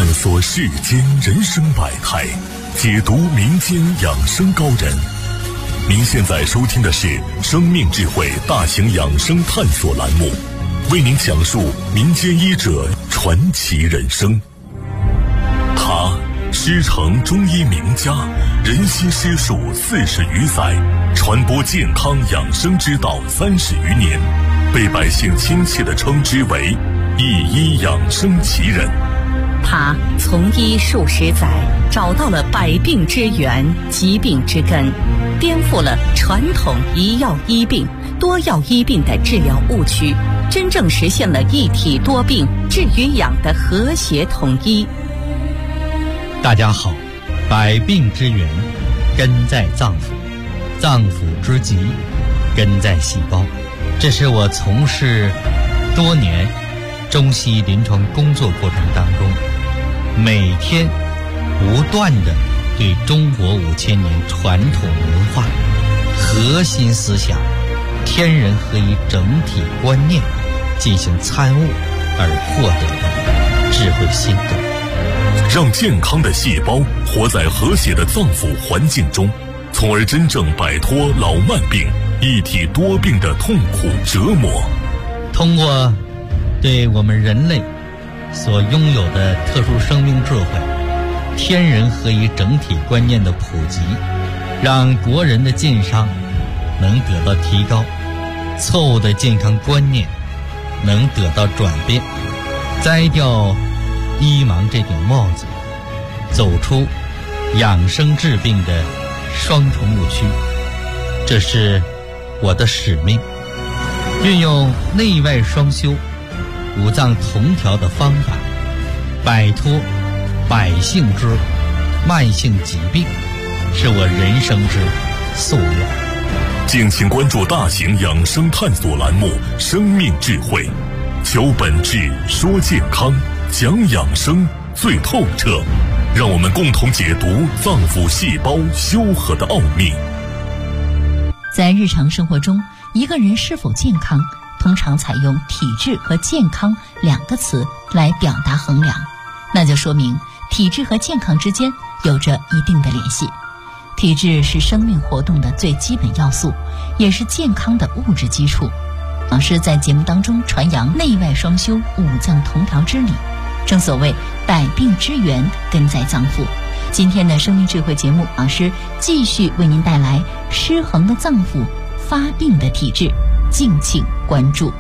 探索世间人生百态，解读民间养生高人。您现在收听的是生命智慧大型养生探索栏目，为您讲述民间医者传奇人生。他师承中医名家，人心师术40余载，传播健康养生之道30余年，被百姓亲切地称之为一医养生奇人。 他从医数十载，找到了百病之源、疾病之根，颠覆了传统一药医病、多药医病的治疗误区，真正实现了一体多病、治与养的和谐统一。 大家好，百病之源根在脏腑，脏腑之疾根在细胞。这是我从事多年中西医临床工作过程当中，每天不断的对中国5000年传统文化核心思想天人合一整体观念进行参悟而获得的智慧心得。 让健康的细胞活在和谐的脏腑环境中，从而真正摆脱老慢病、一体多病的痛苦折磨。 通过对我们人类所拥有的特殊生命智慧、天人合一整体观念的普及，让国人的健康能得到提高，错误的健康观念能得到转变，摘掉医盲这顶帽子，走出养生治病的双重误区。这是我的使命，运用内外双修、五脏同调的方法，摆脱百姓之慢性疾病，是我人生之夙愿。 敬请关注大型养生探索栏目《生命智慧》，求本质，说健康，讲养生最透彻，让我们共同解读脏腑细胞修和的奥秘。 在日常生活中，一个人是否健康，通常采用体质和健康2个词来表达衡量，那就说明体质和健康之间有着一定的联系。体质是生命活动的最基本要素，也是健康的物质基础。老师在节目当中传扬内外双修、五脏同调之理，正所谓百病之源根在脏腑。今天的生命智慧节目，老师继续为您带来失衡的脏腑、发病的体质，敬请关注。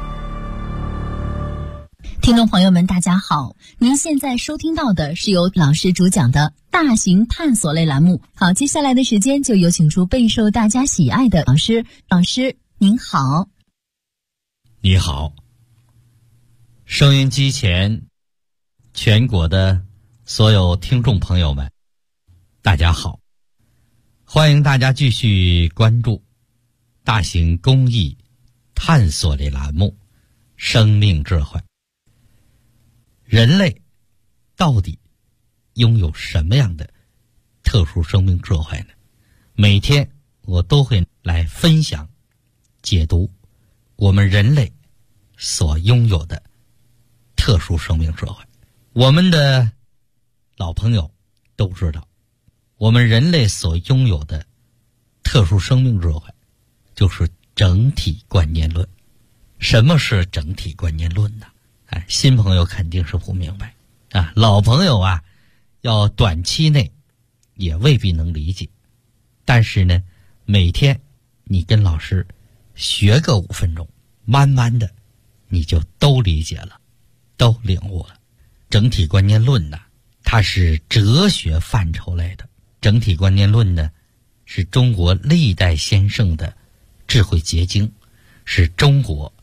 听众朋友们大家好，您现在收听到的是由老师主讲的大型探索类栏目。好，接下来的时间就有请出备受大家喜爱的老师。老师您好。 你好，收音机前全国的所有听众朋友们大家好，欢迎大家继续关注大型公益探索类栏目生命智慧。人类到底拥有什么样的特殊生命智慧呢？每天我都会来分享解读我们人类所拥有的特殊生命智慧。我们的老朋友都知道，我们人类所拥有的特殊生命智慧就是整体观念论。什么是整体观念论呢？新朋友肯定是不明白啊，老朋友啊，要短期内也未必能理解。但是呢，每天你跟老师学个5分钟，慢慢的你就都理解了，都领悟了。整体观念论呢，它是哲学范畴类的。整体观念论呢，是中国历代先圣的智慧结晶，是中国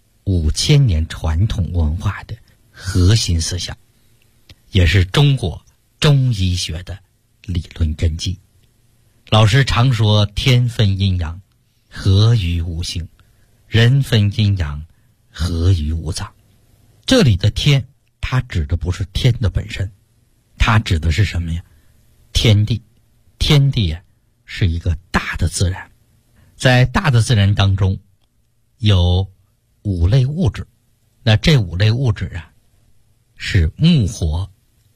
5000年传统文化的核心思想，也是中国中医学的理论根基。老师常说天分阴阳，合于五行；人分阴阳，合于五脏。这里的天，它指的不是天的本身，它指的是什么呀？天地。天地啊，是一个大的自然，在大的自然当中有5类物质，那这5类物质啊，是木火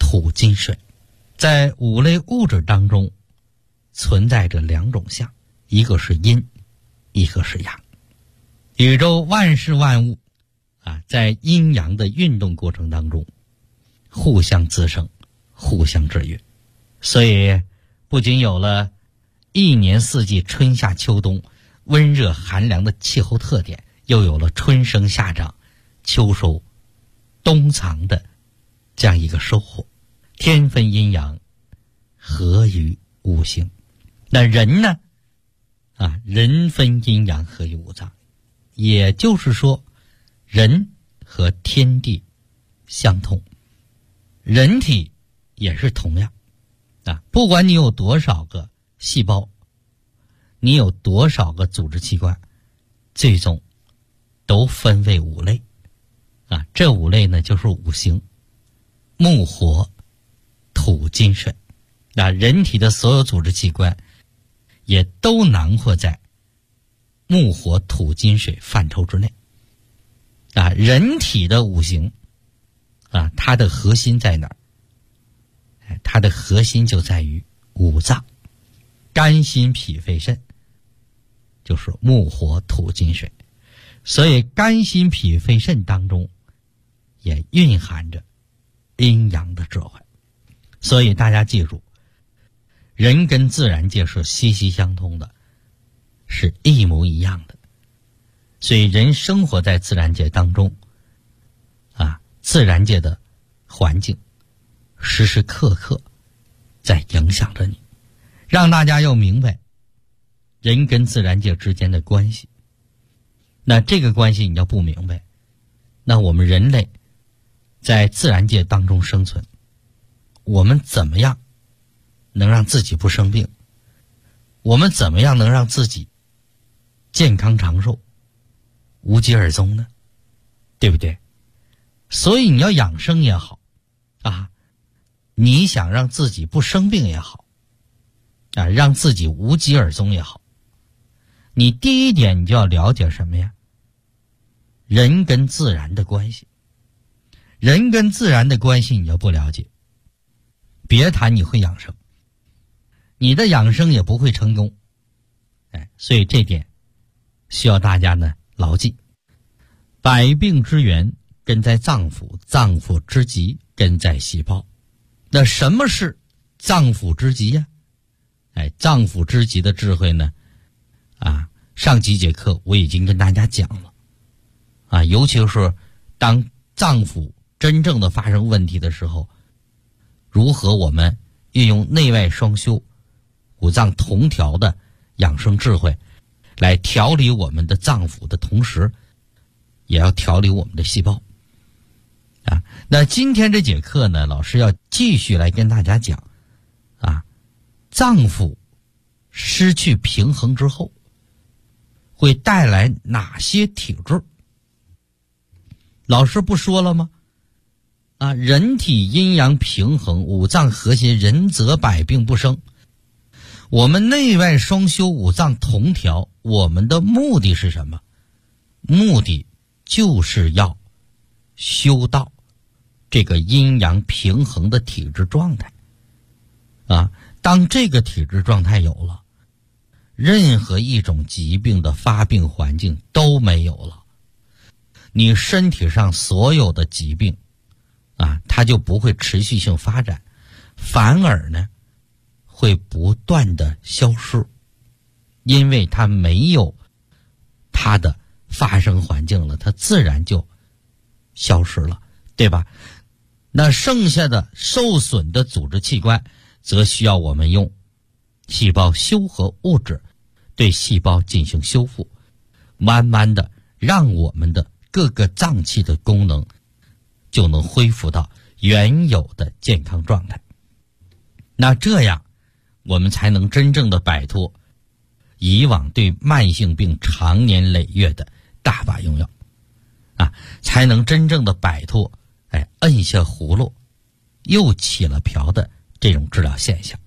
土金水。在五类物质当中存在着两种相，一个是阴，一个是阳。宇宙万事万物在阴阳的运动过程当中互相滋生，互相制约，所以不仅有了一年四季春夏秋冬温热寒凉的气候特点，又有了春生夏长秋收冬藏的这样一个收获。天分阴阳，合于五行。那人呢人分阴阳，合于五脏，也就是说人和天地相通，人体也是同样不管你有多少个细胞，你有多少个组织器官，最终都分为五类这五类呢就是五行：木火土金水。人体的所有组织器官也都囊括在木火土金水范畴之内人体的五行它的核心在哪儿？它的核心就在于五脏，肝心脾肺肾就是木火土金水。所以肝心脾肺肾当中也蕴含着阴阳的智慧。所以大家记住，人跟自然界是息息相通的，是一模一样的。所以人生活在自然界当中自然界的环境时时刻刻在影响着你，让大家要明白人跟自然界之间的关系。那这个关系你要不明白，那我们人类在自然界当中生存，我们怎么样能让自己不生病？我们怎么样能让自己健康长寿，无疾而终呢？对不对？所以你要养生也好你想让自己不生病也好让自己无疾而终也好，你第一点你就要了解什么呀？人跟自然的关系。人跟自然的关系你要不了解，别谈你会养生，你的养生也不会成功。所以这点需要大家呢牢记。百病之源根在脏腑，脏腑之极根在细胞。那什么是脏腑之极呀？脏腑之极的智慧呢上几节课我已经跟大家讲了尤其是当脏腑真正的发生问题的时候，如何我们运用内外双修、五脏同调的养生智慧来调理我们的脏腑的同时，也要调理我们的细胞那今天这节课呢，老师要继续来跟大家讲脏腑失去平衡之后会带来哪些体质。老师不说了吗人体阴阳平衡，五脏和谐，人则百病不生。我们内外双修，五脏同调，我们的目的是什么？目的就是要修到这个阴阳平衡的体质状态当这个体质状态有了，任何一种疾病的发病环境都没有了，你身体上所有的疾病它就不会持续性发展，反而呢会不断的消失，因为它没有它的发生环境了，它自然就消失了，对吧？那剩下的受损的组织器官则需要我们用细胞修合物质对细胞进行修复，慢慢的让我们的各个脏器的功能就能恢复到原有的健康状态。那这样我们才能真正的摆脱以往对慢性病长年累月的大把用药才能真正的摆脱摁下葫芦又起了瓢的这种治疗现象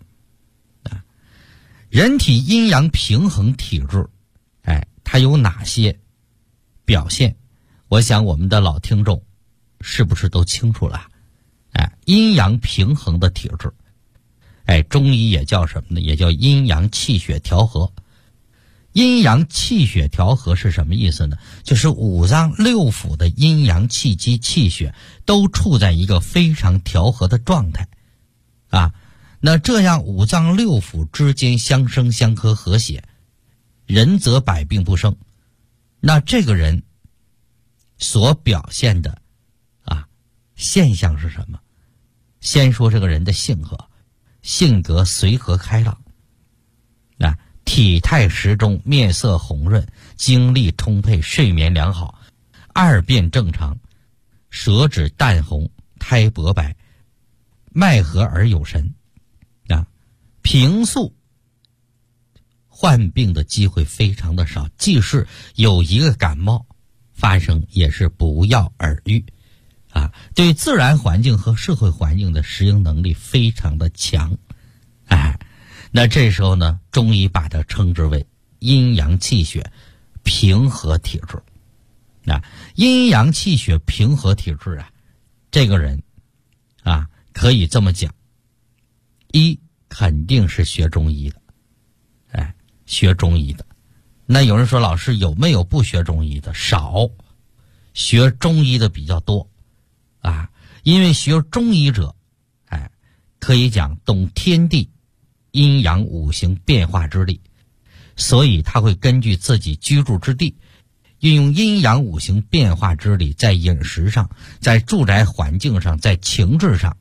人体阴阳平衡体质它有哪些表现？我想我们的老听众是不是都清楚了阴阳平衡的体质。中医也叫什么呢？也叫阴阳气血调和。阴阳气血调和是什么意思呢？就是五脏六腑的阴阳气机气血都处在一个非常调和的状态那这样五脏六腑之间相生相克和谐，人则百病不生。那这个人所表现的现象是什么？先说这个人的性格随和开朗体态适中，面色红润，精力充沛，睡眠良好，二便正常，舌质淡红，苔薄白，脉和而有神平素患病的机会非常的少，即使有一个感冒发生也是不药而愈对自然环境和社会环境的适应能力非常的强那这时候呢，中医把它称之为阴阳气血平和体质阴阳气血平和体质这个人可以这么讲，一肯定是学中医的学中医的。那有人说老师有没有不学中医的？少，学中医的比较多因为学中医者可以讲懂天地阴阳五行变化之力，所以他会根据自己居住之地，运用阴阳五行变化之力，在饮食上，在住宅环境上，在情志上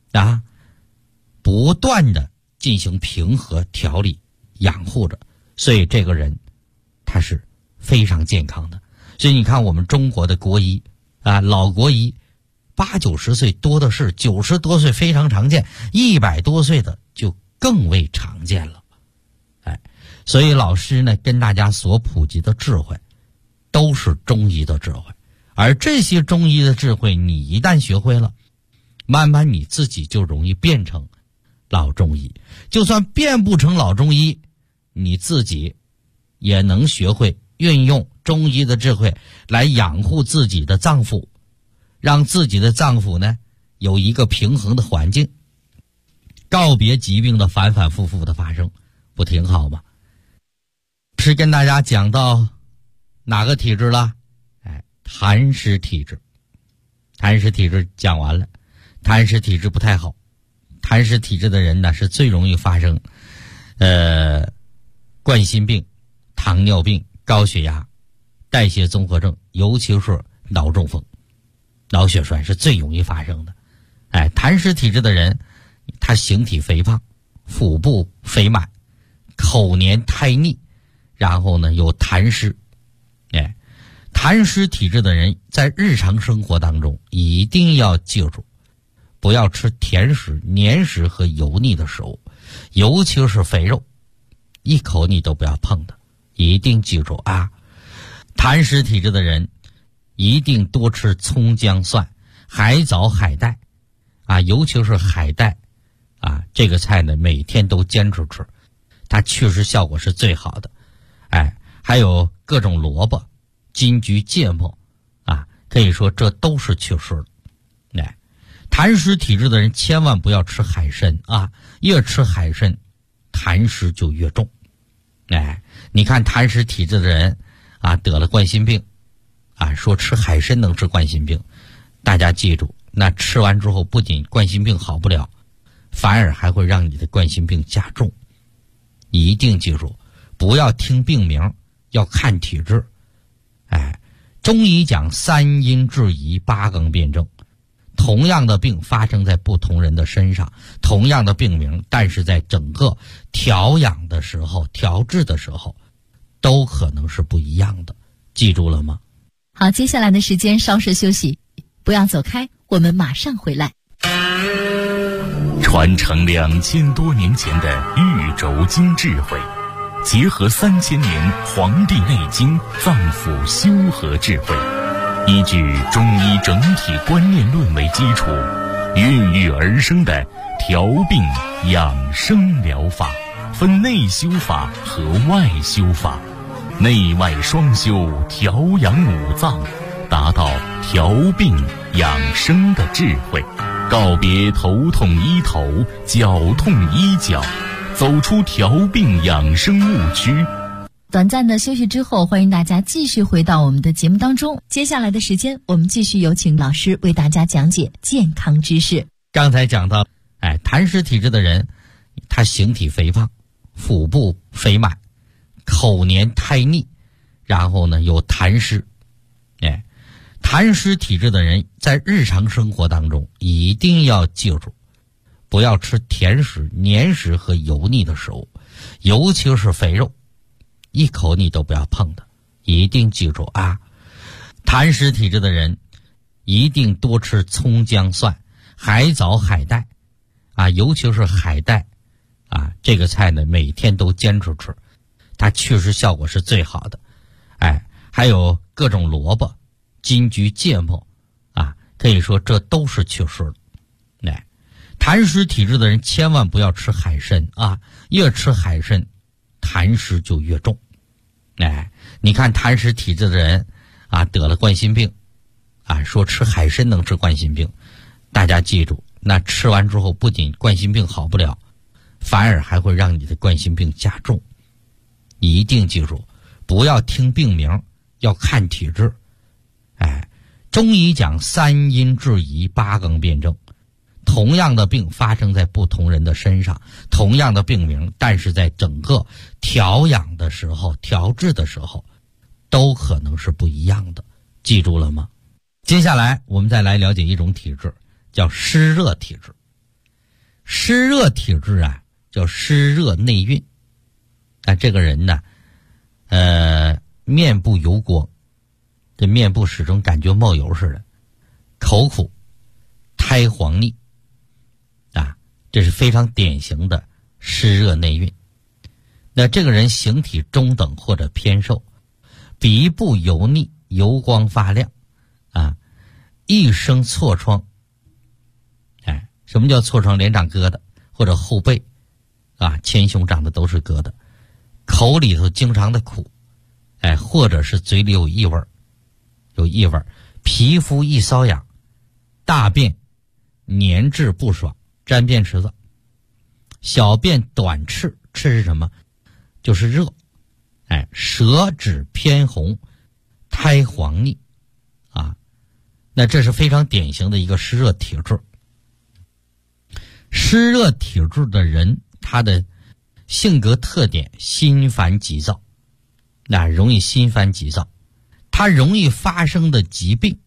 不断的进行平和调理养护着，所以这个人他是非常健康的。所以你看我们中国的国医老国医80、90岁多的是，90多岁非常常见，100多岁的就更为常见了所以老师呢跟大家所普及的智慧都是中医的智慧，而这些中医的智慧你一旦学会了，慢慢你自己就容易变成老中医。就算变不成老中医，你自己也能学会运用中医的智慧来养护自己的脏腑，让自己的脏腑呢有一个平衡的环境，告别疾病的反反复复的发生，不挺好吗？是跟大家讲到哪个体质了？痰湿体质。痰湿体质讲完了，痰湿体质不太好。痰湿体质的人呢是最容易发生冠心病、糖尿病、高血压、代谢综合症，尤其是脑中风、脑血栓是最容易发生的。痰湿体质的人他形体肥胖，腹部肥满，口黏苔腻，然后呢有痰湿。痰湿体质的人在日常生活当中一定要记住，不要吃甜食、黏食和油腻的食物，尤其是肥肉，一口你都不要碰的，一定记住痰湿体质的人一定多吃葱姜蒜、海藻海带尤其是海带这个菜呢每天都坚持吃，它确实效果是最好的。还有各种萝卜、金桔、芥末可以说这都是祛湿的。痰湿体质的人千万不要吃海参越吃海参痰湿就越重。你看痰湿体质的人得了冠心病说吃海参能治冠心病，大家记住，那吃完之后不仅冠心病好不了，反而还会让你的冠心病加重。一定记住，不要听病名，要看体质。中医讲3阴治宜8纲辩证，同样的病发生在不同人的身上，同样的病名，但是在整个调养的时候、调治的时候都可能是不一样的，记住了吗？ 好，接下来的时间稍事休息，不要走开，我们马上回来。 传承2000多年前的玉轴经智慧，结合3000年《黄帝内经》脏腑修和智慧，依据中医整体观念论为基础，孕育而生的调病养生疗法，分内修法和外修法，内外双修，调养五脏，达到调病养生的智慧。 告别头痛医头、脚痛医脚，走出调病养生误区。 短暂的休息之后，欢迎大家继续回到我们的节目当中。接下来的时间，我们继续有请老师为大家讲解健康知识。 刚才讲到，痰湿体质的人，他形体肥胖，腹部肥满，口黏苔腻，然后呢有痰湿。痰湿体质的人在日常生活当中一定要记住，不要吃甜食、黏食和油腻的食物，尤其是肥肉，一口你都不要碰的，一定记住啊！痰湿体质的人一定多吃葱姜蒜、海藻、海带啊，尤其是海带啊，这个菜呢每天都坚持吃，它祛湿效果是最好的。还有各种萝卜、金桔、芥末啊，可以说这都是祛湿的。痰湿体质的人千万不要吃海参啊，越吃海参痰湿就越重。你看痰湿体质的人啊，得了冠心病啊，说吃海参能治冠心病，大家记住，那吃完之后不仅冠心病好不了，反而还会让你的冠心病加重。一定记住，不要听病名，要看体质。中医讲3阴治宜，8纲辩证。同样的病发生在不同人的身上，同样的病名，但是在整个调养的时候、调治的时候，都可能是不一样的。记住了吗？接下来我们再来了解一种体质，叫湿热体质。湿热体质啊，叫湿热内蕴。这个人呢，面部油光，这面部始终感觉冒油似的，口苦，苔黄腻啊，这是非常典型的湿热内蕴。那这个人形体中等或者偏瘦，鼻部油腻，油光发亮啊，一生痤疮。什么叫痤疮？脸长疙瘩，或者后背啊，前胸长的都是疙瘩，口里头经常的苦，或者是嘴里有异味，皮肤易瘙痒，大便黏滞不爽，沾便池子，小便短赤，赤是什么？就是热，舌质偏红，苔黄腻啊，那这是非常典型的一个湿热体质。湿热体质的人，他的性格特点心烦急躁，容易心烦急躁，他容易发生的疾病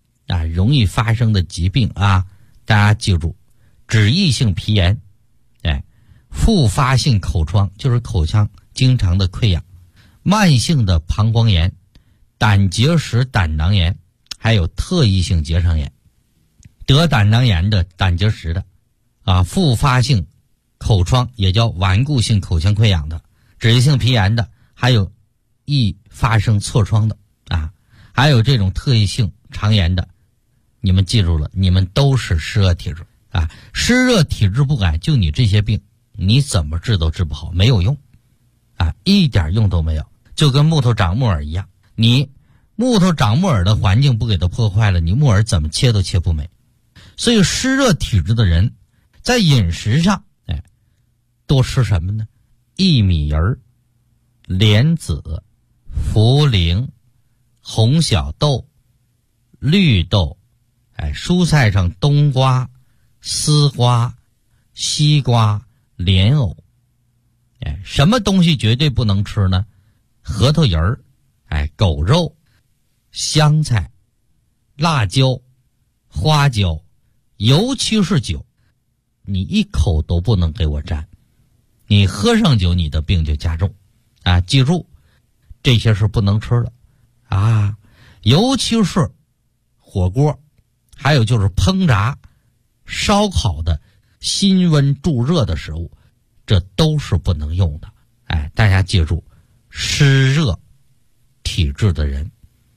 啊，大家记住，脂溢性皮炎，复发性口疮，就是口腔经常的溃疡，慢性的膀胱炎，胆结石、胆囊炎，还有特异性结肠炎。得胆囊炎的、胆结石的啊，复发性口疮也叫顽固性口腔溃疡的，脂溢性皮炎的，还有易发生痤疮的啊，还有这种特异性肠炎的，你们记住了，你们都是湿热体质啊。湿热体质不改，就你这些病，你怎么治都治不好，没有用啊，一点用都没有，就跟木头长木耳一样，你木头长木耳的环境不给它破坏了，你木耳怎么切都切不美。所以湿热体质的人在饮食上多吃什么呢？薏米仁、莲子、茯苓、红小豆、绿豆，蔬菜上冬瓜、丝瓜、西瓜、莲藕。什么东西绝对不能吃呢？核桃仁儿、狗肉、香菜、辣椒、花椒，尤其是酒，你一口都不能给我沾，你喝上酒你的病就加重啊！记住，这些是不能吃的啊，尤其是火锅，还有就是烹炸、烧烤的辛温助热的食物，这都是不能用的。大家记住，湿热体质的人，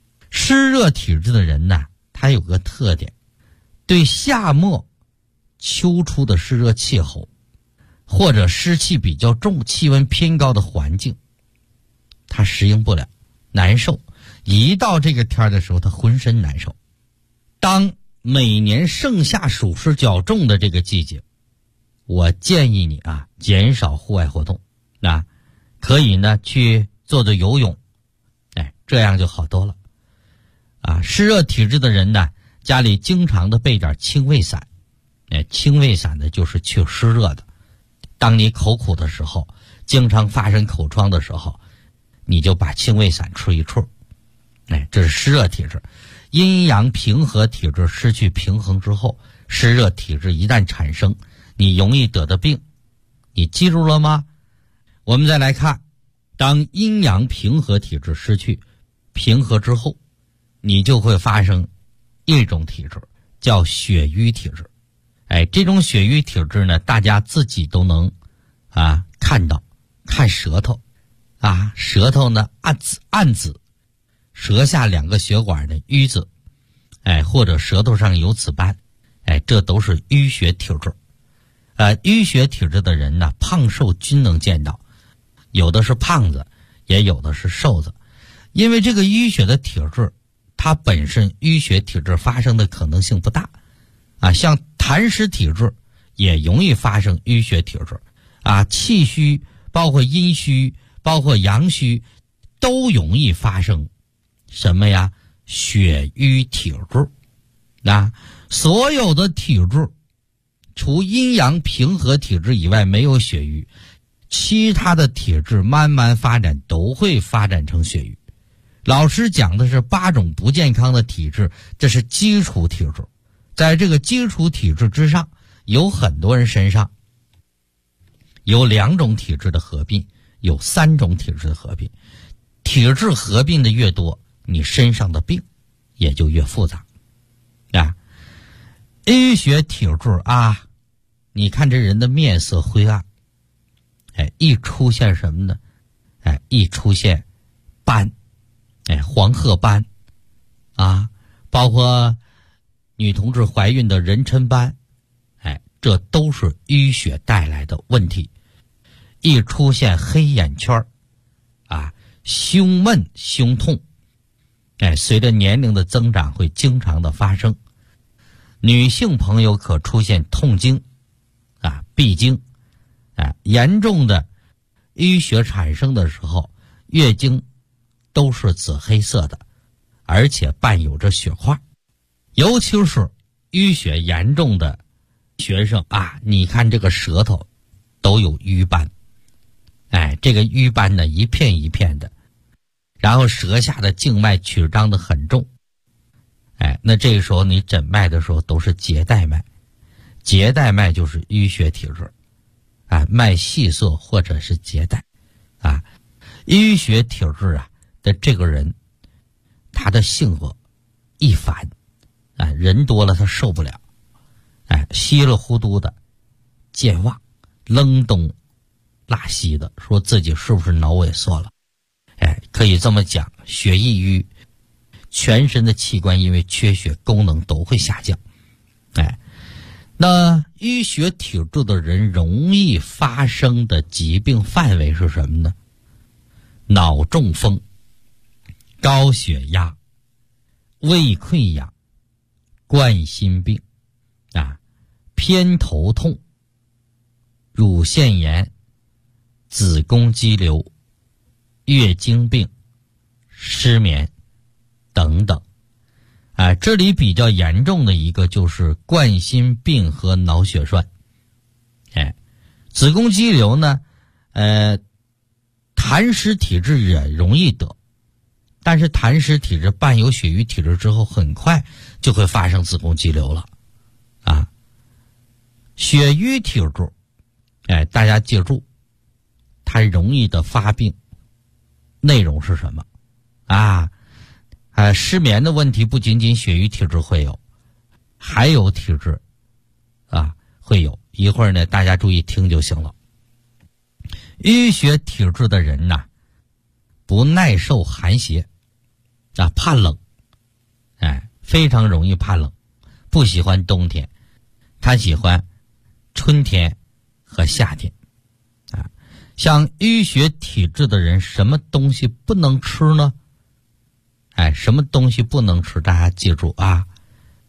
呢，他有个特点，对夏末秋初的湿热气候，或者湿气比较重、气温偏高的环境，他适应不了，难受。一到这个天的时候，他浑身难受。当每年盛夏暑湿较重的这个季节，我建议你啊减少户外活动，可以呢去做做游泳，这样就好多了。湿热体质的人呢，家里经常的备点清胃散，清胃散呢就是去湿热的。当你口苦的时候，经常发生口疮的时候，你就把清胃散吃一处，这是湿热体质。阴阳平和体质失去平衡之后，湿热体质一旦产生，你容易得的病，你记住了吗？我们再来看，当阴阳平和体质失去平和之后，你就会发生一种体质，叫血瘀体质。这种血瘀体质呢，大家自己都能看到，看舌头舌头呢暗紫，舌下2个血管的瘀紫，或者舌头上有紫斑，这都是淤血体质。淤血体质的人呢，胖瘦均能见到，有的是胖子，也有的是瘦子。因为这个淤血的体质，它本身淤血体质发生的可能性不大，像痰湿体质也容易发生淤血体质，气虚，包括阴虚，包括阳虚，都容易发生什么呀？血瘀体质。所有的体质，除阴阳平和体质以外没有血瘀，其他的体质慢慢发展都会发展成血瘀。老师讲的是8种不健康的体质，这是基础体质。在这个基础体质之上，有很多人身上有2种体质的合并，有3种体质的合并。体质合并的越多，你身上的病也就越复杂。淤血体质你看这人的面色灰暗，一出现什么呢？一出现斑，黄褐斑包括女同志怀孕的妊娠斑，这都是淤血带来的问题。一出现黑眼圈胸闷胸痛，随着年龄的增长会经常的发生。女性朋友可出现痛经闭经，严重的淤血产生的时候，月经都是紫黑色的，而且伴有着血块。尤其是淤血严重的学生你看这个舌头都有瘀斑，这个瘀斑呢一片一片的，然后舌下的静脉曲张的很重，那这个时候你诊脉的时候都是结带脉，结带脉就是淤血体质，脉细涩或者是结带，淤血体质的这个人，他的性格易烦，人多了他受不了，稀里糊涂的，健忘，扔东拉西的，说自己是不是脑萎缩了？可以这么讲，血易瘀，全身的器官因为缺血，功能都会下降。那淤血体质的人容易发生的疾病范围是什么呢？脑中风、高血压、胃溃疡、冠心病偏头痛、乳腺炎、子宫肌瘤、月经病、失眠等等。这里比较严重的一个就是冠心病和脑血栓。子宫肌瘤呢，痰湿体质也容易得，但是痰湿体质伴有血瘀体质之后，很快就会发生子宫肌瘤了。血瘀体质，大家记住，它容易的发病内容是什么？失眠的问题不仅仅血瘀体质会有，还有体质会有。一会儿呢，大家注意听就行了。淤血体质的人不耐受寒邪怕冷，非常容易怕冷，不喜欢冬天，他喜欢春天和夏天。像淤血体质的人，什么东西不能吃呢？什么东西不能吃？大家记住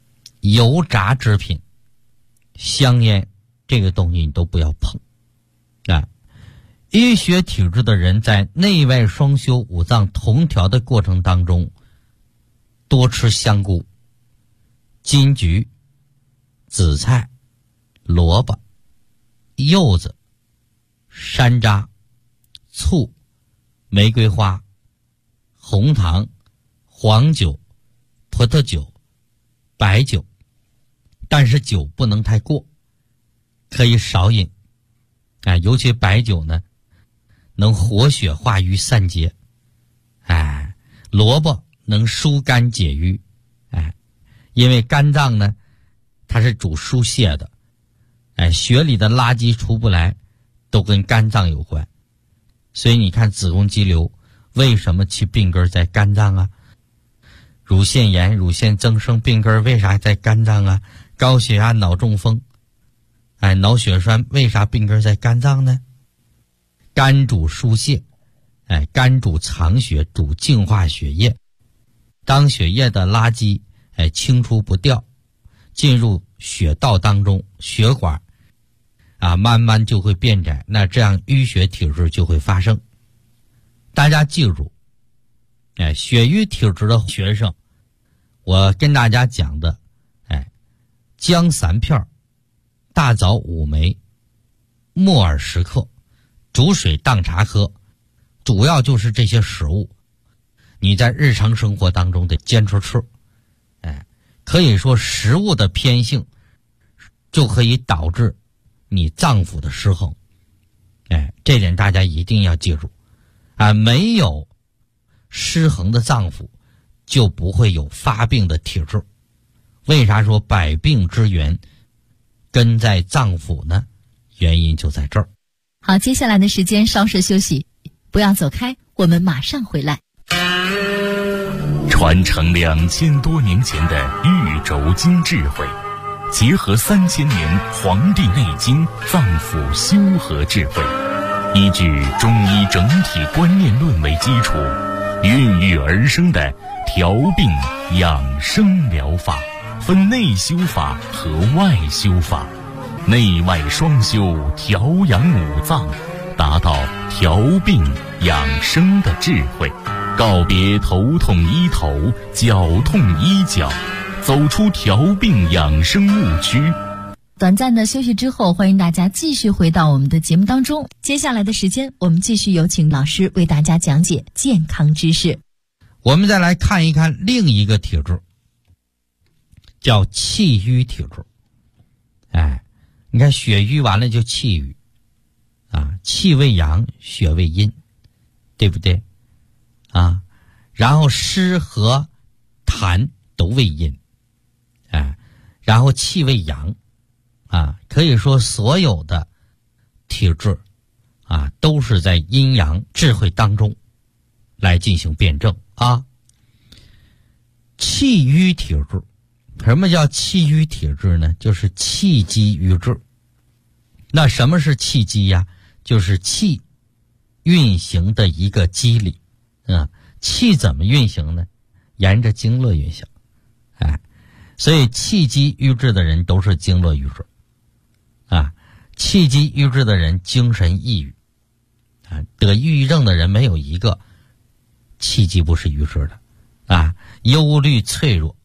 油炸制品、香烟这个东西你都不要碰啊。淤血体质的人在内外双修、五脏同调的过程当中，多吃香菇、金桔、紫菜、萝卜、柚子、山楂、醋、玫瑰花、红糖、黄酒、葡萄酒、白酒，但是酒不能太过，可以少饮。尤其白酒呢，能活血化瘀散结。萝卜能疏肝解郁。因为肝脏呢，它是主疏泄的。血里的垃圾出不来，都跟肝脏有关。所以你看子宫肌瘤为什么其病根在肝脏啊？乳腺炎、乳腺增生病根为啥在肝脏啊？高血压、脑中风、脑血栓为啥病根在肝脏呢？肝主疏泄，肝主藏血，主净化血液。当血液的垃圾清除不掉，进入血道当中，血管慢慢就会变窄，那这样淤血体质就会发生。大家记住，血瘀体质的学生，我跟大家讲的，姜3片，大枣5枚，木耳10克，煮水当茶喝，主要就是这些食物，你在日常生活当中得坚持吃。可以说食物的偏性就可以导致你脏腑的失衡。这点大家一定要记住。没有失衡的脏腑，就不会有发病的体质。为啥说百病之源根在脏腑呢？原因就在这儿。 好，接下来的时间稍事休息，不要走开，我们马上回来。 传承2000多年前的玉轴经智慧，结合3000年《黄帝内经》脏腑修和智慧，依据中医整体观念论为基础，孕育而生的调病养生疗法，分内修法和外修法，内外双修，调养五脏，达到调病养生的智慧。告别头痛医头，脚痛医脚，走出调病养生误区。 短暂的休息之后，欢迎大家继续回到我们的节目当中。接下来的时间，我们继续有请老师为大家讲解健康知识。 我们再来看一看另一个体质，叫气瘀体质。你看血瘀完了就气瘀气为阳，血为阴，对不对？然后湿和痰都为阴，然后气为阳，可以说所有的体质都是在阴阳智慧当中来进行辩证气瘀体质，什么叫气瘀体质呢？就是气机瘀滞。那什么是气机呀？就是气运行的一个机理。气怎么运行呢？沿着经络运行。所以气机瘀滞的人都是经络瘀滞。气机瘀滞的人精神抑郁。得抑郁症的人没有一个气机不是瘀滞的。忧虑脆弱。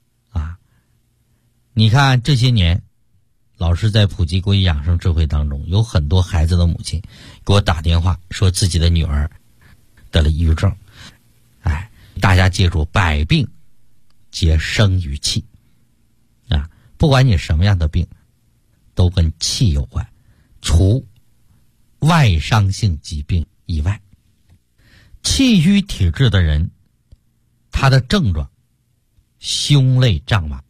你看这些年老师在普及国医养生智慧当中，有很多孩子的母亲给我打电话说自己的女儿得了抑郁症。大家记住，百病皆生于气。不管你什么样的病都跟气有关，除外伤性疾病以外。气瘀体质的人，他的症状胸肋胀满，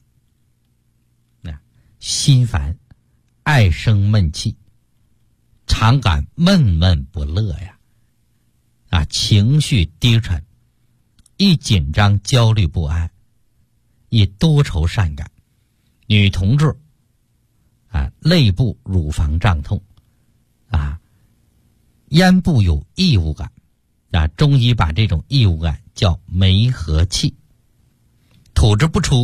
心烦，爱生闷气，常感闷闷不乐情绪低沉，易紧张焦虑不安，易多愁善感。女同志肋部乳房胀痛咽部有异物感中医把这种异物感叫梅核气。吐之不出，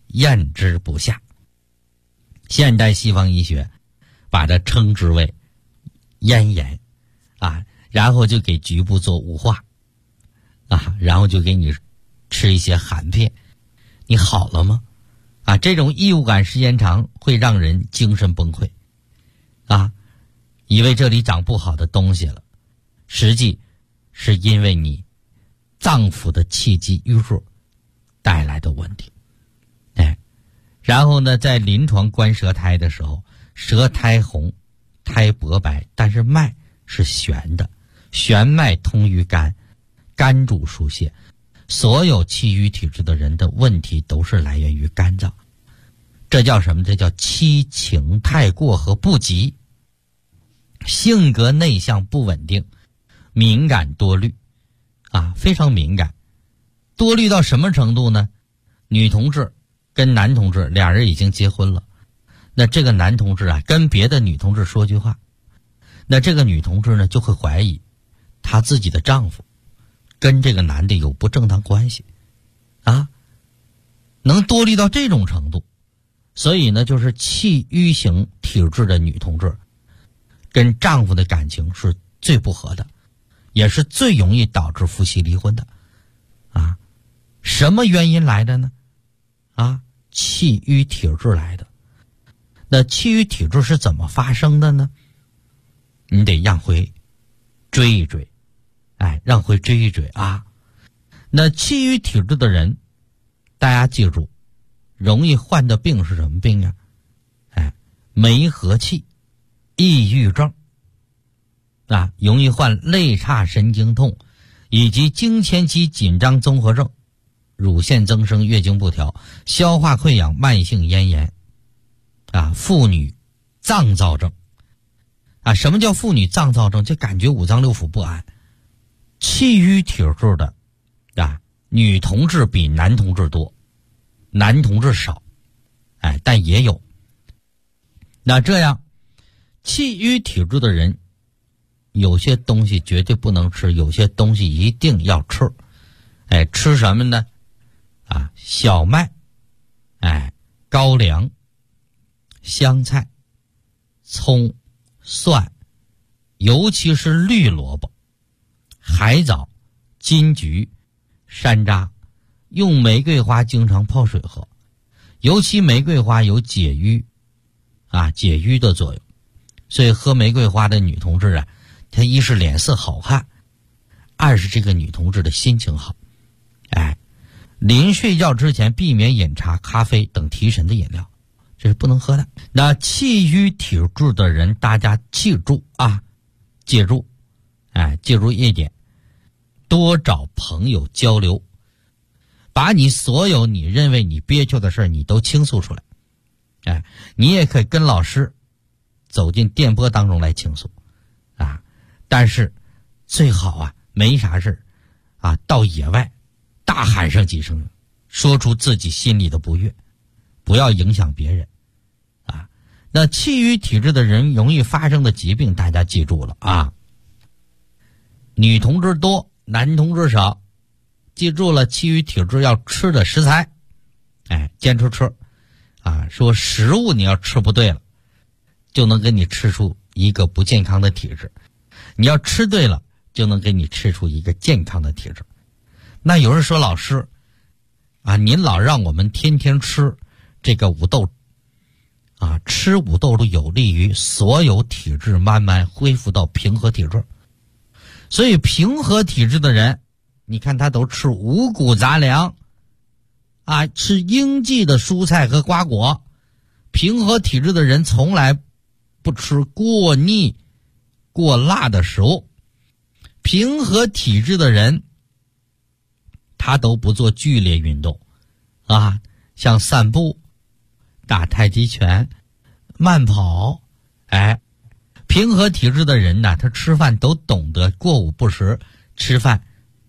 咽之不下。现代西方医学把它称之为咽炎啊，然后就给局部做雾化啊，然后就给你吃一些含片，你好了吗？啊，这种异物感时间长会让人精神崩溃啊，以为这里长不好的东西了，实际是因为你脏腑的气机淤弱带来的问题。然后呢，在临床观舌苔的时候，舌苔红，苔薄白，但是脉是悬的，悬脉通于肝，肝主疏泄。所有气郁体质的人的问题都是来源于肝脏，这叫什么？这叫七情太过和不及，性格内向不稳定，敏感多虑啊，非常敏感。多虑到什么程度呢？女同志跟男同志俩人已经结婚了，那这个男同志啊跟别的女同志说句话，那这个女同志呢就会怀疑她自己的丈夫跟这个男的有不正当关系啊，能多虑到这种程度。所以呢，就是气郁型体质的女同志跟丈夫的感情是最不合的，也是最容易导致夫妻离婚的啊。什么原因来的呢？啊，气郁体质来的。那气郁体质是怎么发生的呢？你得让回追一追，让回追一追啊。那气郁体质的人，大家记住，容易患的病是什么病呀？梅核气、抑郁症啊，容易患肋叉神经痛，以及经前期紧张综合症、乳腺增生、月经不调、消化溃疡、慢性咽炎啊，妇女脏躁症啊。什么叫妇女脏躁症？就感觉五脏六腑不安。气郁体质的啊，女同志比男同志多，男同志少，但也有。那这样，气郁体质的人，有些东西绝对不能吃，有些东西一定要吃。吃什么呢？啊，小麦，高粱、香菜、葱、蒜，尤其是绿萝卜、海藻、金桔、山楂，用玫瑰花经常泡水喝，尤其玫瑰花有解郁的作用，所以喝玫瑰花的女同志啊，她一是脸色好看，二是这个女同志的心情好。临睡觉之前避免饮茶、咖啡等提神的饮料，这是不能喝的。那气郁体质的人，大家记住啊，记住一点，多找朋友交流，把你所有你认为你憋屈的事你都倾诉出来。你也可以跟老师走进电波当中来倾诉啊，但是最好啊没啥事啊，到野外大喊上几声，说出自己心里的不悦，不要影响别人啊。那气郁体质的人容易发生的疾病，大家记住了啊。女同志多，男同志少，记住了，气郁体质要吃的食材，坚持吃啊。说食物你要吃不对了，就能给你吃出一个不健康的体质，你要吃对了，就能给你吃出一个健康的体质。那有人说，老师啊，您老让我们天天吃这个五豆啊，吃五豆有利于所有体质慢慢恢复到平和体质。所以平和体质的人，你看他都吃五谷杂粮啊，吃应季的蔬菜和瓜果。平和体质的人从来不吃过腻、过辣的食物。平和体质的人，他都不做剧烈运动啊，像散步、打太极拳、慢跑。平和体质的人呢，他吃饭都懂得过午不食，吃饭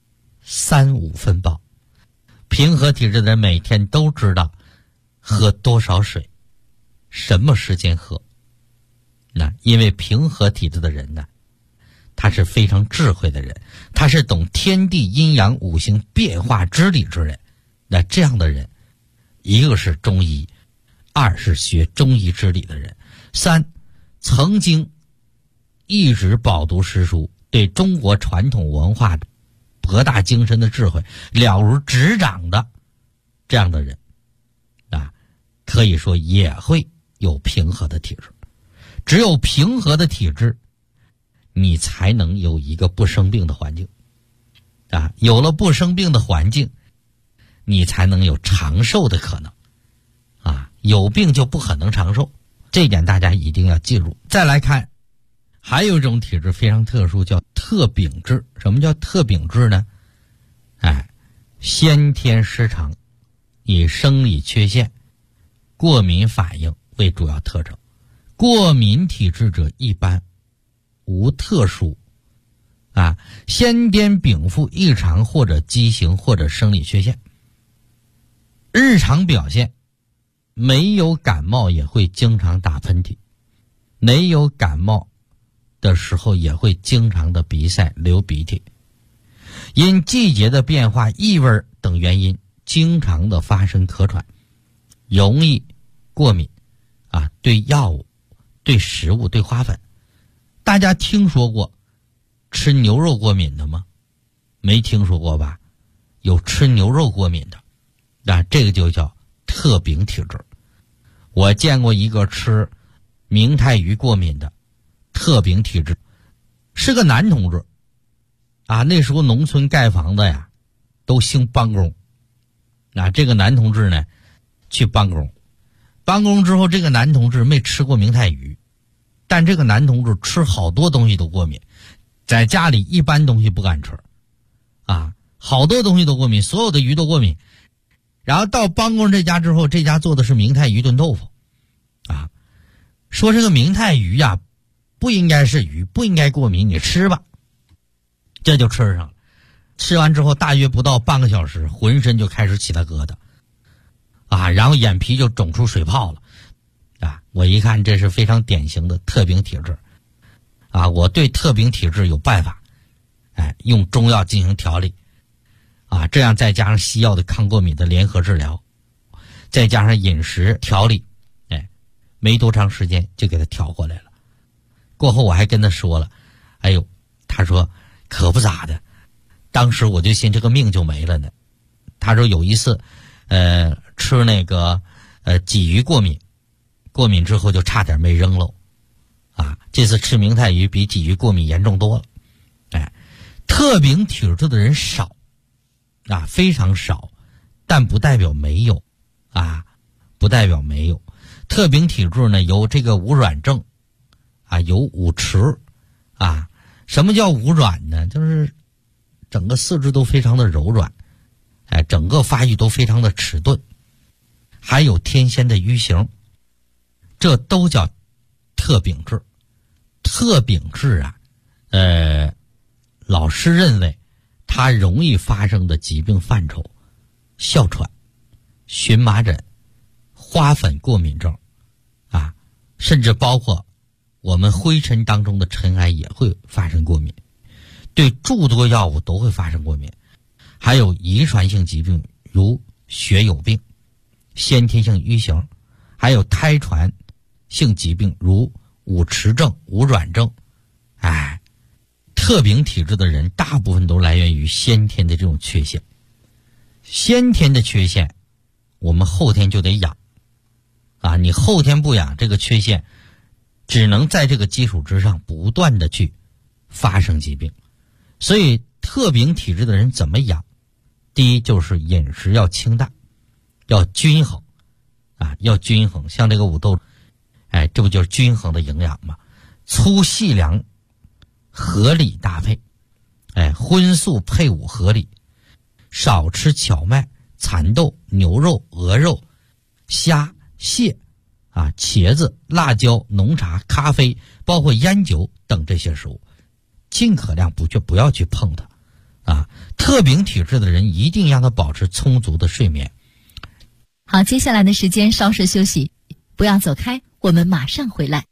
3-5分饱。平和体质的人每天都知道喝多少水，什么时间喝。那因为平和体质的人呢，他是非常智慧的人，他是懂天地阴阳五行变化之理之人。那这样的人一个是中医，二是学中医之理的人，三曾经一直饱读诗书，对中国传统文化的博大精深的智慧了如指掌的这样的人啊，可以说也会有平和的体质。只有平和的体质，你才能有一个不生病的环境啊，有了不生病的环境，你才能有长寿的可能啊，有病就不可能长寿，这一点大家一定要记住。再来看还有一种体质非常特殊，叫特禀质。什么叫特禀质呢？先天失常，以生理缺陷、过敏反应为主要特征。过敏体质者一般无特殊先天禀赋异常或者畸形或者生理缺陷。日常表现没有感冒也会经常打喷嚏，没有感冒的时候也会经常的鼻塞流鼻涕，因季节的变化、异味等原因经常的发生咳喘，容易过敏对药物、对食物、对花粉。大家听说过吃牛肉过敏的吗？没听说过吧？有吃牛肉过敏的这个就叫特禀体质。我见过一个吃明太鱼过敏的特禀体质，是个男同志那时候农村盖房子呀都兴帮工这个男同志呢去帮工之后，这个男同志没吃过明太鱼，但这个男同志吃好多东西都过敏，在家里一般东西不敢吃好多东西都过敏，所有的鱼都过敏。然后到帮工这家之后，这家做的是明太鱼炖豆腐说这个明太鱼不应该是鱼，不应该过敏，你吃吧。这就吃上了。吃完之后大约不到半个小时，浑身就开始起了疙瘩然后眼皮就肿出水泡了我一看这是非常典型的特禀体质我对特禀体质有办法用中药进行调理这样再加上西药的抗过敏的联合治疗，再加上饮食调理没多长时间就给他调过来了。过后我还跟他说了，他说可不咋的，当时我就寻这个命就没了呢。他说有一次吃那个鲫鱼过敏之后就差点没扔了这次吃明太鱼比鲫鱼过敏严重多了。特禀体质的人少非常少，但不代表没有不代表没有。特禀体质呢有这个无软症有五迟什么叫无软呢？就是整个四肢都非常的柔软整个发育都非常的迟钝，还有天仙的瘀形，这都叫特禀质。特禀质老师认为它容易发生的疾病范畴：哮喘、荨麻疹、花粉过敏症甚至包括我们灰尘当中的尘埃也会发生过敏，对诸多药物都会发生过敏，还有遗传性疾病如血友病、先天性瘀形，还有胎传性疾病如五迟症、无软症。特禀体质的人大部分都来源于先天的这种缺陷。先天的缺陷我们后天就得养你后天不养，这个缺陷只能在这个基础之上不断的去发生疾病。所以特禀体质的人怎么养？第一就是饮食要清淡，要均衡要均衡。像这个五豆这不就是均衡的营养吗？粗细粮合理搭配荤素配伍合理，少吃荞麦、蚕豆、牛肉、鹅肉、虾、蟹茄子、辣椒、浓茶、咖啡，包括烟酒等这些食物，尽可量不要去碰它特禀体质的人一定让他保持充足的睡眠。 好，接下来的时间稍事休息，不要走开，我们马上回来。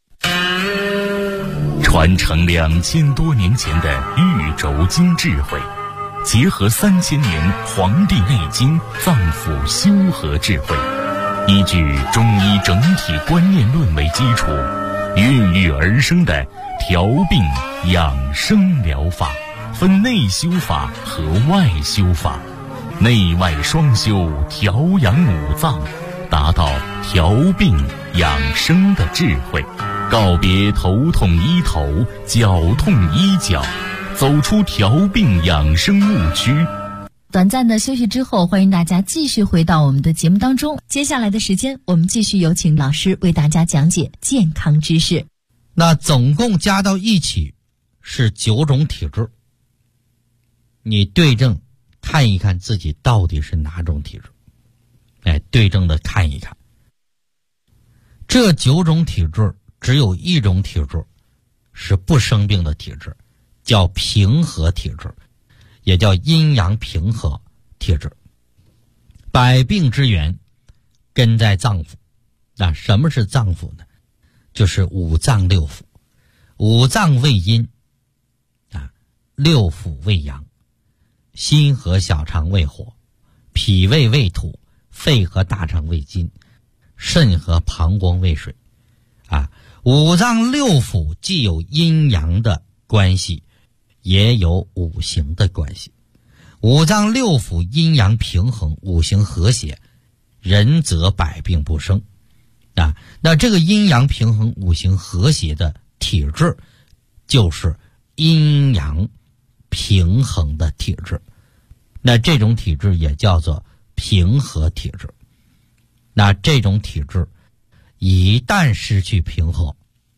传承2000多年前的玉轴经智慧，结合3000年《黄帝内经》脏腑修和智慧， 依据中医整体观念论为基础，孕育而生的调病养生疗法，分内修法和外修法，内外双修，调养五脏，达到调病养生的智慧，告别头痛医头，脚痛医脚，走出调病养生误区。 短暂的休息之后，欢迎大家继续回到我们的节目当中。接下来的时间，我们继续有请老师为大家讲解健康知识。 那总共加到一起是9种体质，你对症看一看自己到底是哪种体质，对症的看一看。这9种体质只有一种体质是不生病的体质，叫平和体质，也叫阴阳平和体质。百病之源根在脏腑。那什么是脏腑呢？就是五脏六腑。五脏为阴，六腑为阳，心和小肠为火，脾胃为土，肺和大肠为金，肾和膀胱为水。五脏六腑既有阴阳的关系，也有五行的关系。五脏六腑阴阳平衡，五行和谐，人则百病不生。那这个阴阳平衡、五行和谐的体质，就是阴阳平衡的体质。那这种体质也叫做平和体质。那这种体质一旦失去平衡，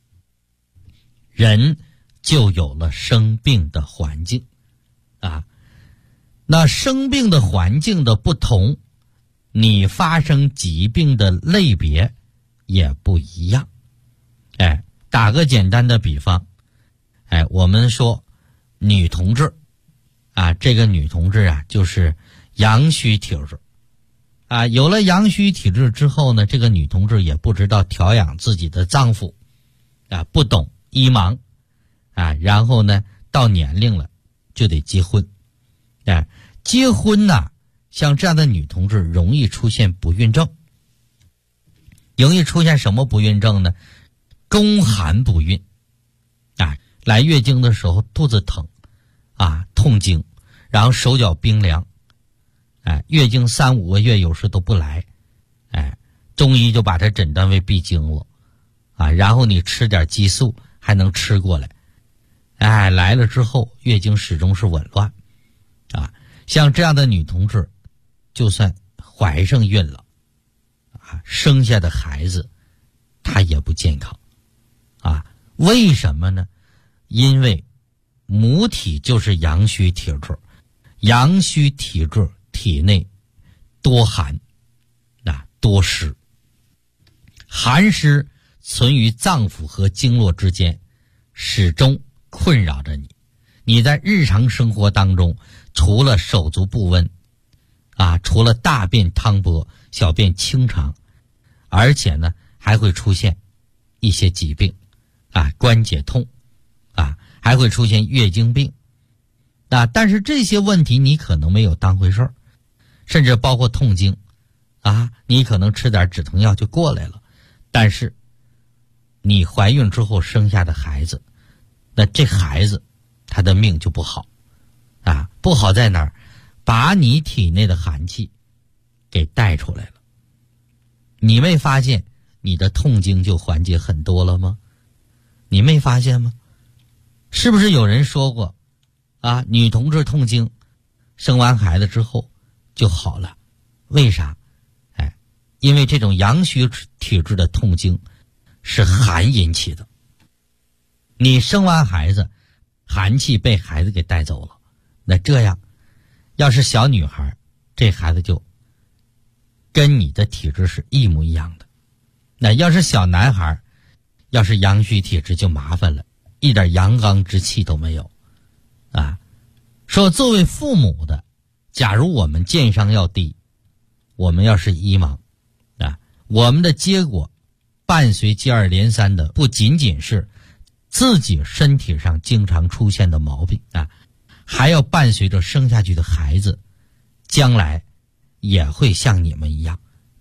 人就有了生病的环境。那生病的环境的不同，你发生疾病的类别也不一样。打个简单的比方，我们说女同志这个女同志就是阳虚体质。有了阳虚体质之后呢，这个女同志也不知道调养自己的脏腑，不懂医盲，然后呢到年龄了就得结婚。结婚像这样的女同志容易出现不孕症。容易出现什么不孕症呢？宫寒不孕。来月经的时候肚子疼，痛经，然后手脚冰凉。月经3、5个月有时都不来。中医就把它诊断为闭经了。然后你吃点激素还能吃过来。来了之后月经始终是紊乱。像这样的女同志，就算怀上孕了，生下的孩子她也不健康。为什么呢？因为母体就是阳虚体质，阳虚体质体内多寒，多湿，寒湿存于脏腑和经络之间，始终困扰着你。你在日常生活当中，除了手足不温，除了大便汤薄、小便清长，而且呢还会出现一些疾病，关节痛，还会出现月经病。但是这些问题你可能没有当回事儿，甚至包括痛经，你可能吃点止疼药就过来了。但是你怀孕之后生下的孩子，那这孩子他的命就不好。不好在哪儿？把你体内的寒气给带出来了。你没发现你的痛经就缓解很多了吗？你没发现吗？是不是有人说过女同志痛经生完孩子之后就好了？为啥？因为这种阳虚体质的痛经是寒引起的。你生完孩子，寒气被孩子给带走了。那这样要是小女孩，这孩子就跟你的体质是一模一样的。那要是小男孩，要是阳虚体质就麻烦了，一点阳刚之气都没有。说作为父母的，假如我们健商要低，我们要是医盲，我们的结果伴随接二连三的不仅仅是自己身体上经常出现的毛病，还要伴随着生下去的孩子将来也会像你们一样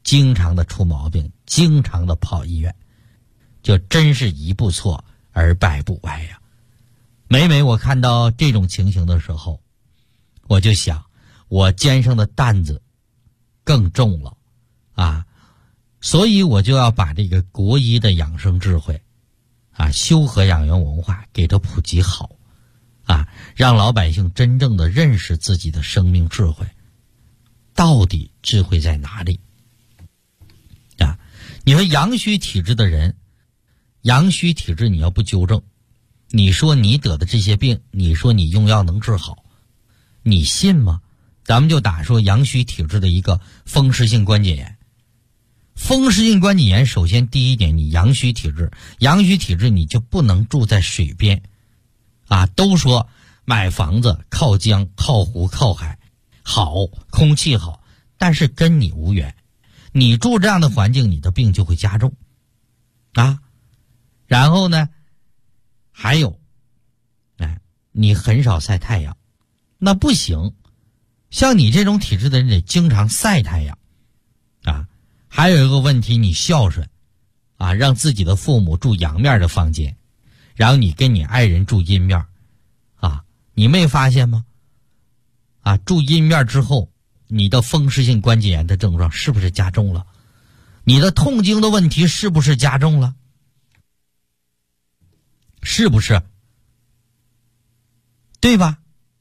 经常的出毛病，经常的跑医院，就真是一步错而百步歪呀。每每我看到这种情形的时候，我就想，我肩上的担子更重了啊，所以我就要把这个国医的养生智慧啊，修和养元文化给它普及好啊，让老百姓真正的认识自己的生命智慧，到底智慧在哪里啊？你说阳虚体质的人，阳虚体质你要不纠正，你说你得的这些病，你说你用药能治好，你信吗？咱们就打说阳虚体质的一个风湿性关节炎。风湿性关节炎，首先第一点，你阳虚体质，阳虚体质你就不能住在水边啊。都说买房子靠江靠湖靠海好，空气好，但是跟你无缘，你住这样的环境，你的病就会加重啊。然后呢还有你很少晒太阳，那不行，像你这种体质的人得经常晒太阳啊。还有一个问题，你孝顺啊，让自己的父母住阳面的房间，然后你跟你爱人住阴面啊，你没发现吗？啊，住阴面之后，你的风湿性关节炎的症状是不是加重了？你的痛经的问题是不是加重了？是不是？对吧？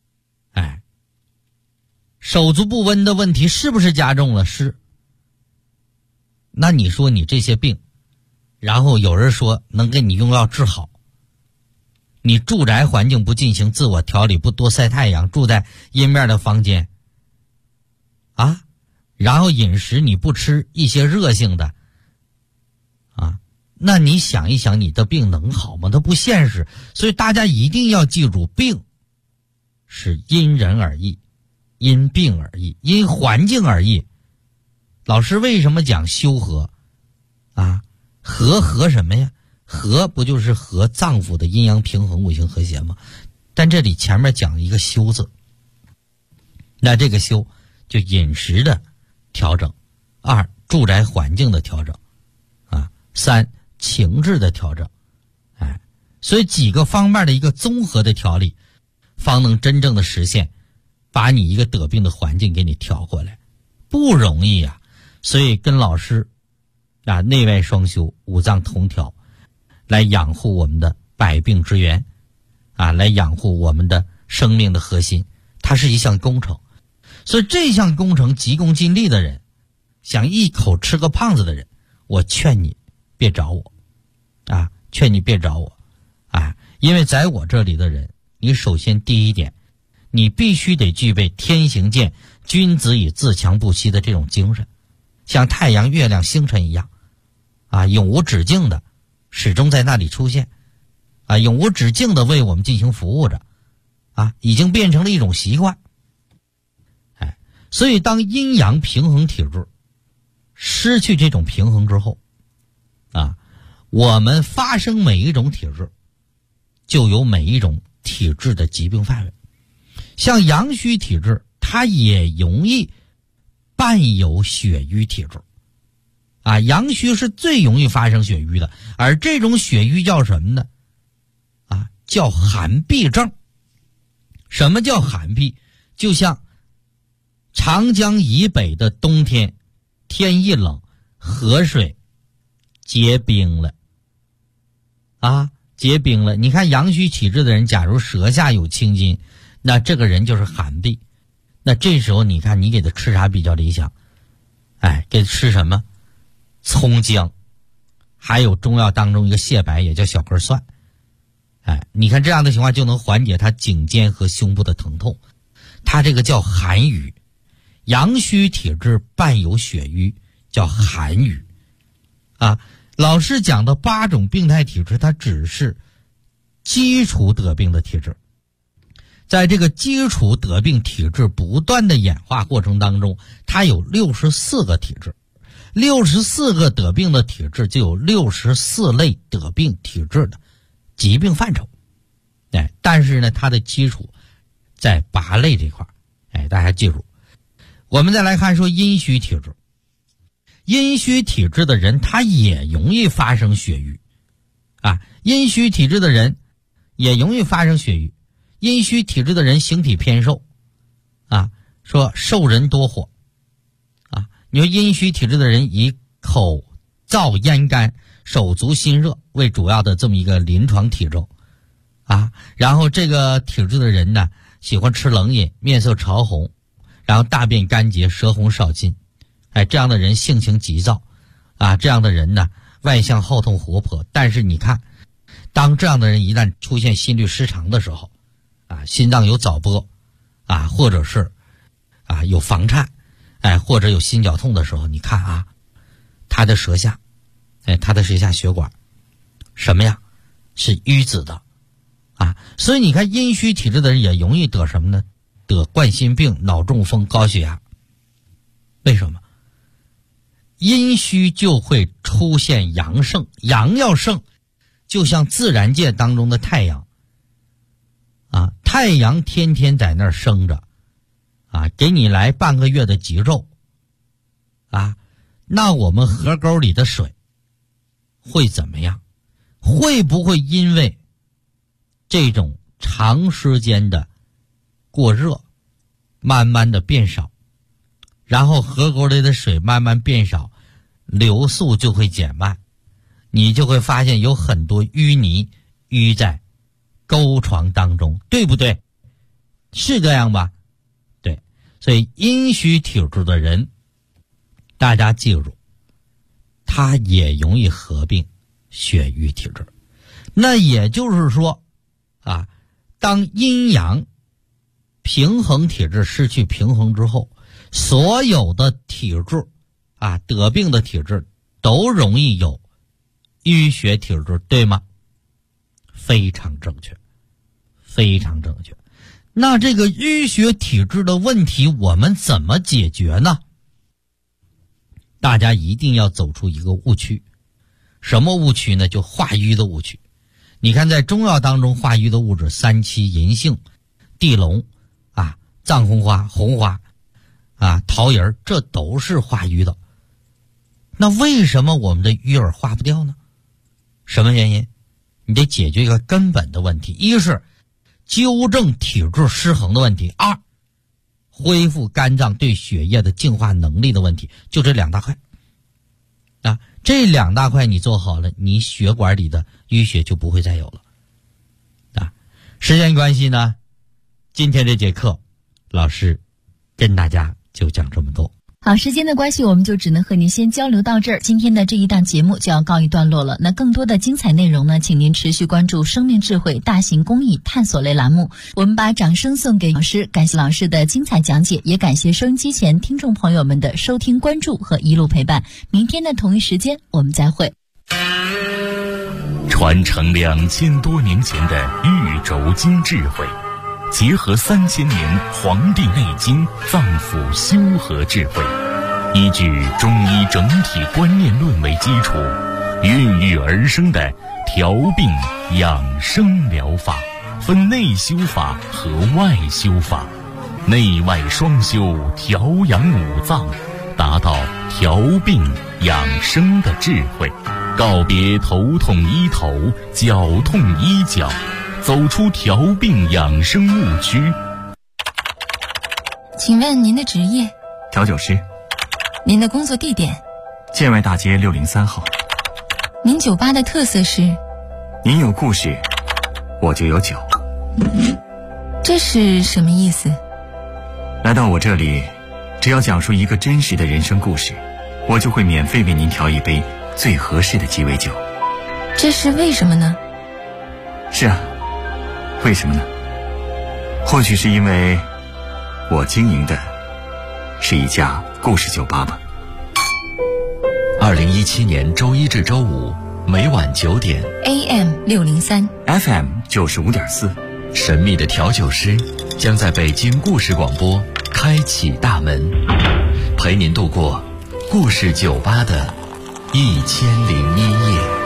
手足不温的问题是不是加重了？是。那你说你这些病，然后有人说能给你用药治好，你住宅环境不进行自我调理，不多晒太阳，住在阴面的房间啊，然后饮食你不吃一些热性的啊，那你想一想，你的病能好吗？它不现实。所以大家一定要记住，病是因人而异，因病而异，因环境而异。老师为什么讲修和啊？和什么呀？和不就是和脏腑的阴阳平衡，五行和谐吗？但这里前面讲一个修字，那这个修就饮食的调整，二住宅环境的调整啊，三情志的调整，所以几个方面的一个综合的调理，方能真正的实现把你一个得病的环境给你调过来，不容易啊。所以跟老师啊内外双修，五脏同调，来养护我们的百病之源啊，来养护我们的生命的核心，它是一项工程。所以这项工程急功近利的人，想一口吃个胖子的人，我劝你别找我啊，劝你别找我啊，因为在我这里的人，你首先第一点，你必须得具备天行健，君子以自强不息的这种精神，像太阳、月亮、星辰一样啊，永无止境的始终在那里出现啊，永无止境的为我们进行服务着啊，已经变成了一种习惯。所以当阴阳平衡体质失去这种平衡之后啊，我们发生每一种体质就有每一种体质的疾病范围。像阳虚体质，它也容易伴有血瘀体质啊，阳虚是最容易发生血瘀的，而这种血瘀叫什么呢？啊，叫寒痹症。什么叫寒痹？就像长江以北的冬天，天一冷，河水结冰了啊，结冰了。你看阳虚体质的人，假如舌下有青筋，那这个人就是寒痹。那这时候你看你给他吃啥比较理想？给他吃什么？葱姜，还有中药当中一个蟹白，也叫小根蒜。你看这样的情况就能缓解他颈肩和胸部的疼痛。他这个叫寒瘀，阳虚体质伴有血瘀，叫寒瘀啊。老师讲的8种病态体质，它只是基础得病的体质。在这个基础得病体质不断的演化过程当中，它有64个体质，64个得病的体质就有64类得病体质的疾病范畴。但是呢，它的基础在8类这块，大家记住。我们再来看说阴虚体质。 阴虚体质的人他也容易发生血瘀啊，阴虚体质的人也容易发生血瘀。阴虚体质的人形体偏瘦啊，说瘦人多火啊。你说阴虚体质的人以口燥咽干、手足心热为主要的这么一个临床体征啊，然后这个体质的人呢，喜欢吃冷饮，面色潮红，然后大便干结，舌红少津，这样的人性情急躁啊，这样的人呢，外向好动活泼。但是你看，当这样的人一旦出现心律失常的时候啊，心脏有早搏啊，或者是啊有房颤，或者有心绞痛的时候，你看啊，他的舌下血管什么呀，是淤紫的啊。所以你看阴虚体质的人也容易得什么呢？得冠心病、脑中风、高血压。为什么？阴虚就会出现阳盛，阳要盛，就像自然界当中的太阳啊，太阳天天在那儿生着啊，给你来半个月的极昼啊，那我们河沟里的水会怎么样？会不会因为这种长时间的过热慢慢的变少，然后河沟里的水慢慢变少，流速就会减慢，你就会发现有很多淤泥淤在沟床当中，对不对？是这样吧？对。所以阴虚体质的人，大家记住，他也容易合并血瘀体质。那也就是说啊，当阴阳平衡体质失去平衡之后，所有的体质啊，得病的体质都容易有淤血体质，对吗？非常正确，非常正确。那这个淤血体质的问题我们怎么解决呢？大家一定要走出一个误区。什么误区呢？就化瘀的误区。你看在中药当中化瘀的物质，三七、银杏、地龙啊、藏红花、红花啊、桃仁，这都是化瘀的。那为什么我们的瘀儿化不掉呢？什么原因？你得解决一个根本的问题，一是纠正体质失衡的问题，二恢复肝脏对血液的净化能力的问题，就这两大块啊。这两大块你做好了，你血管里的淤血就不会再有了啊。时间关系呢，今天这节课老师跟大家就讲这么多。 好，时间的关系，我们就只能和您先交流到这儿。今天的这一档节目就要告一段落了。那更多的精彩内容呢，请您持续关注生命智慧大型公益探索类栏目。我们把掌声送给老师，感谢老师的精彩讲解，也感谢收音机前听众朋友们的收听、关注和一路陪伴。明天的同一时间，我们再会。 传承2000多年前的玉轴经智慧，结合3000年《黄帝内经》脏腑修和智慧，依据中医整体观念论为基础，孕育而生的调病养生疗法，分内修法和外修法，内外双修，调养五脏，达到调病养生的智慧，告别头痛医头，脚痛医脚，走出调病养生误区。 请问您的职业？ 调酒师。 您的工作地点？ 建外大街603号。 您酒吧的特色是？ 您有故事，我就有酒。 这是什么意思？ 来到我这里，只要讲述一个真实的人生故事，我就会免费为您调一杯最合适的鸡尾酒。 这是为什么呢？ 是啊，为什么呢？或许是因为我经营的是一家故事酒吧吧。 2017年周一至周五每晚9点 AM 603 FM 95.4， 神秘的调酒师将在北京故事广播开启大门，陪您度过故事酒吧的1001夜。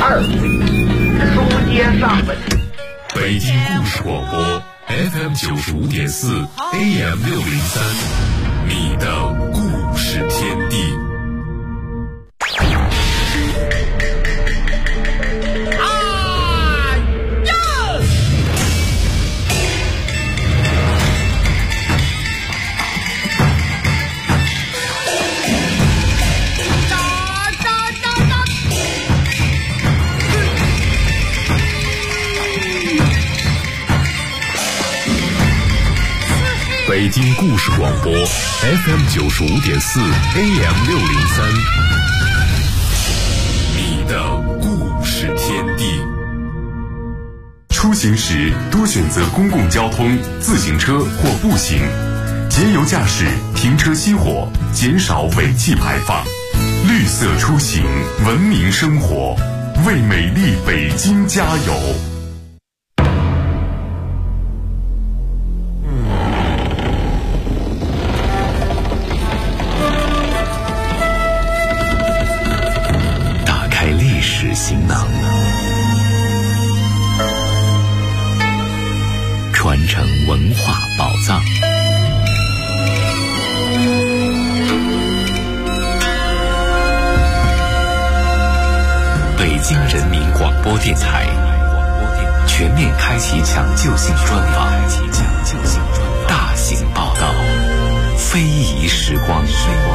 二书接上文。 北京故事广播 FM 95.4 AM 603，你的故事天地。北京故事广播 FM 95.4 AM 603，你的故事天地。 出行时多选择公共交通、自行车或步行，节油驾驶，停车熄火，减少尾气排放。绿色出行，文明生活，为美丽北京加油！ 打开历史行囊，传承文化宝藏。北京人民广播电台全面开启抢救性专访，大型报道，非遗时光。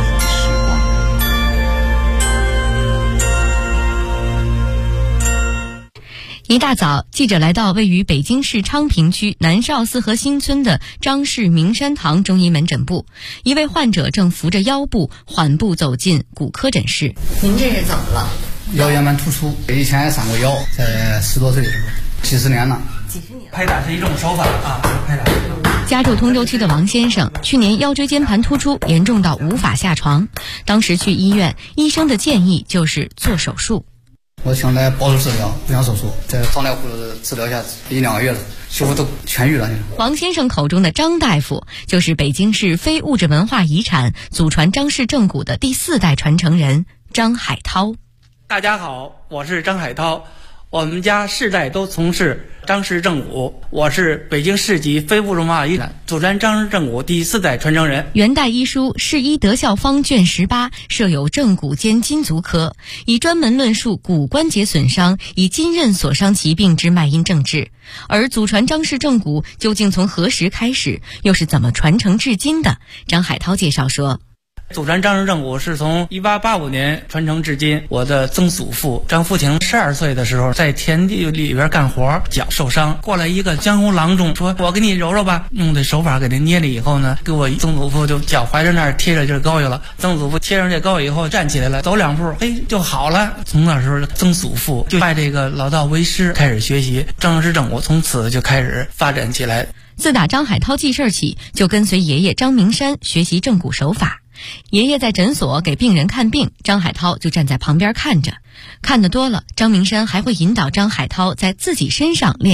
一大早，记者来到位于北京市昌平区南少四河新村的张氏明山堂中医门诊部，一位患者正扶着腰部缓步走进骨科诊室。 您这是怎么了？ 腰间盘突出，以前也上过腰，在10多岁的时候，几十年了。 拍打是一种手法啊，拍打。 家住通州区的王先生，去年腰椎间盘突出严重到无法下床，当时去医院，医生的建议就是做手术。 我想来保守治疗，不想手术，在张大夫治疗下1-2个月了，几乎都痊愈了。 王先生口中的张大夫，就是北京市非物质文化遗产祖传张氏正骨的第4代传承人张海涛。 大家好，我是张海涛，我们家世代都从事张氏正骨，我是北京市级非物质文化遗产祖传张氏正骨第4代传承人。 元代医书《世医德效方》卷18设有正骨兼筋足科，以专门论述骨关节损伤以筋韧所伤疾病之脉因症治。而祖传张氏正骨究竟从何时开始，又是怎么传承至今的？张海涛介绍说， 祖传张氏正骨是从1885年传承至今。我的曾祖父张福清12岁的时候，在田地里边干活，脚受伤，过来一个江湖郎中说：“我给你揉揉吧。”用的手法给他捏了以后呢，给我曾祖父就脚踝着那儿贴着这膏药了。曾祖父贴上这膏药以后，站起来了，走2步，就好了。从那时候，曾祖父就拜这个老道为师，开始学习张氏正骨，从此就开始发展起来。 自打张海涛记事起，就跟随爷爷张明山学习正骨手法。爷爷在诊所给病人看病，张海涛就站在旁边看着。看得多了，张明山还会引导张海涛在自己身上练